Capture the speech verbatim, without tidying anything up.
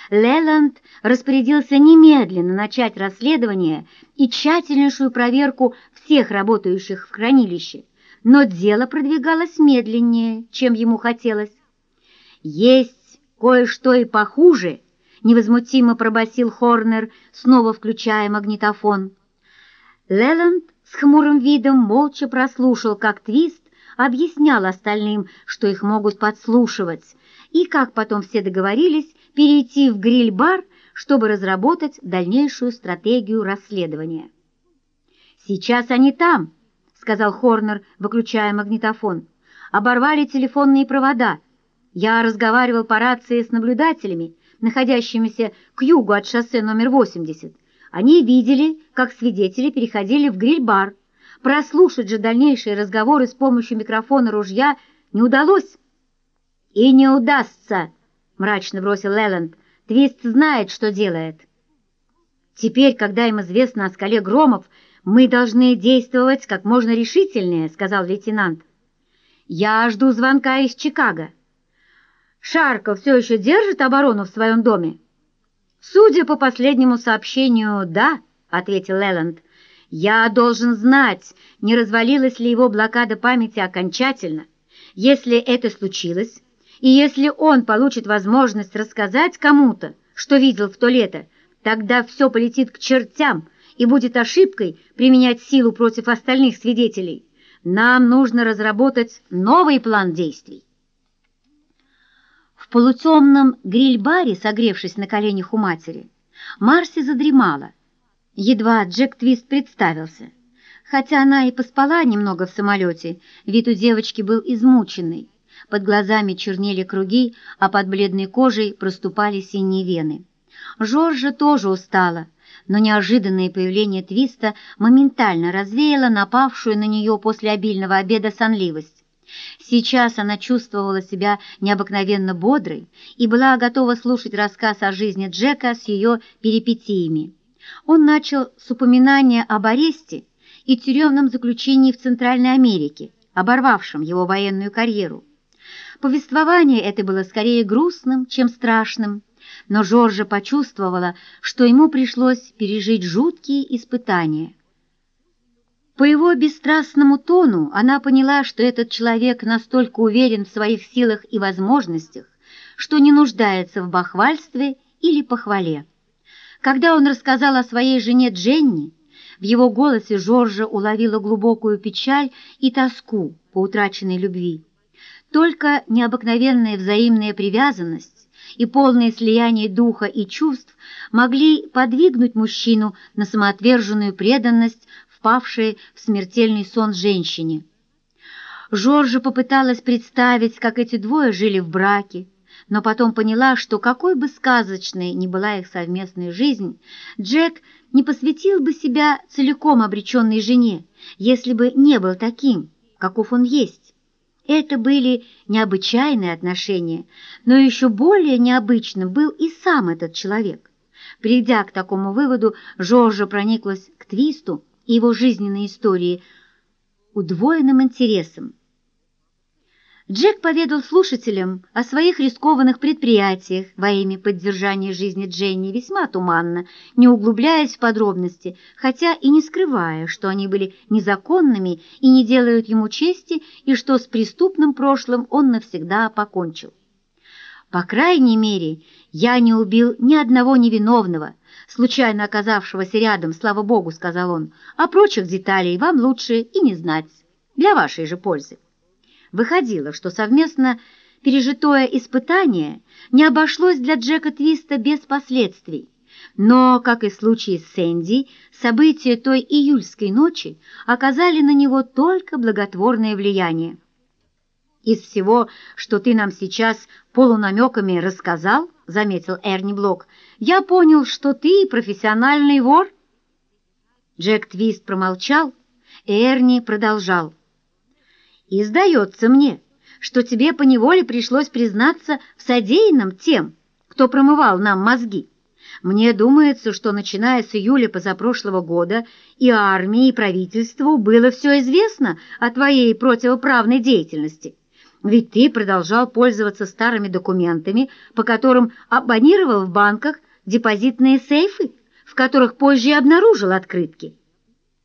Леланд распорядился немедленно начать расследование и тщательнейшую проверку всех работающих в хранилище, но дело продвигалось медленнее, чем ему хотелось. «Есть кое-что и похуже», — невозмутимо пробасил Хорнер, снова включая магнитофон. Леланд с хмурым видом молча прослушал, как Твист объяснял остальным, что их могут подслушивать, и как потом все договорились перейти в гриль-бар, чтобы разработать дальнейшую стратегию расследования. «Сейчас они там», — сказал Хорнер, выключая магнитофон. «Оборвали телефонные провода. Я разговаривал по рации с наблюдателями, находящимися к югу от шоссе номер восемьдесят. Они видели, как свидетели переходили в гриль-бар. Прослушать же дальнейшие разговоры с помощью микрофона ружья не удалось». «И не удастся», — мрачно бросил Леланд. «Твист знает, что делает». «Теперь, когда им известно о скале Громов, мы должны действовать как можно решительнее», — сказал лейтенант. «Я жду звонка из Чикаго». «Шаркл все еще держит оборону в своем доме?» «Судя по последнему сообщению, да», — ответил Леланд. «Я должен знать, не развалилась ли его блокада памяти окончательно. Если это случилось, и если он получит возможность рассказать кому-то, что видел в то лето, тогда все полетит к чертям и будет ошибкой применять силу против остальных свидетелей. Нам нужно разработать новый план действий». В полутемном гриль-баре, согревшись на коленях у матери, Марси задремала. Едва Джек Твист представился. Хотя она и поспала немного в самолете, вид у девочки был измученный. Под глазами чернели круги, а под бледной кожей проступали синие вены. Жоржа тоже устала, но неожиданное появление Твиста моментально развеяло напавшую на нее после обильного обеда сонливость. Сейчас она чувствовала себя необыкновенно бодрой и была готова слушать рассказ о жизни Джека с ее перипетиями. Он начал с упоминания об аресте и тюремном заключении в Центральной Америке, оборвавшем его военную карьеру. Повествование это было скорее грустным, чем страшным, но Жоржа почувствовала, что ему пришлось пережить жуткие испытания. По его бесстрастному тону она поняла, что этот человек настолько уверен в своих силах и возможностях, что не нуждается в бахвальстве или похвале. Когда он рассказал о своей жене Дженни, в его голосе Жоржа уловила глубокую печаль и тоску по утраченной любви. Только необыкновенная взаимная привязанность и полное слияние духа и чувств могли подвигнуть мужчину на самоотверженную преданность впавшей в смертельный сон женщине. Жоржа попыталась представить, как эти двое жили в браке, но потом поняла, что какой бы сказочной ни была их совместная жизнь, Джек не посвятил бы себя целиком обреченной жене, если бы не был таким, каков он есть. Это были необычайные отношения, но еще более необычным был и сам этот человек. Придя к такому выводу, Жоржа прониклась к Твисту и его жизненной истории удвоенным интересом. Джек поведал слушателям о своих рискованных предприятиях во имя поддержания жизни Дженни весьма туманно, не углубляясь в подробности, хотя и не скрывая, что они были незаконными и не делают ему чести, и что с преступным прошлым он навсегда покончил. «По крайней мере, я не убил ни одного невиновного, случайно оказавшегося рядом, слава богу», — сказал он, «а прочих деталей вам лучше и не знать, для вашей же пользы». Выходило, что совместно пережитое испытание не обошлось для Джека Твиста без последствий. Но, как и в случае с Сэнди, события той июльской ночи оказали на него только благотворное влияние. «Из всего, что ты нам сейчас полунамеками рассказал, — заметил Эрни Блок, — я понял, что ты профессиональный вор». Джек Твист промолчал, и Эрни продолжал. «И сдается мне, что тебе поневоле пришлось признаться в содеянном тем, кто промывал нам мозги. Мне думается, что, начиная с июля позапрошлого года, и армии, и правительству было все известно о твоей противоправной деятельности. Ведь ты продолжал пользоваться старыми документами, по которым абонировал в банках депозитные сейфы, в которых позже обнаружил открытки.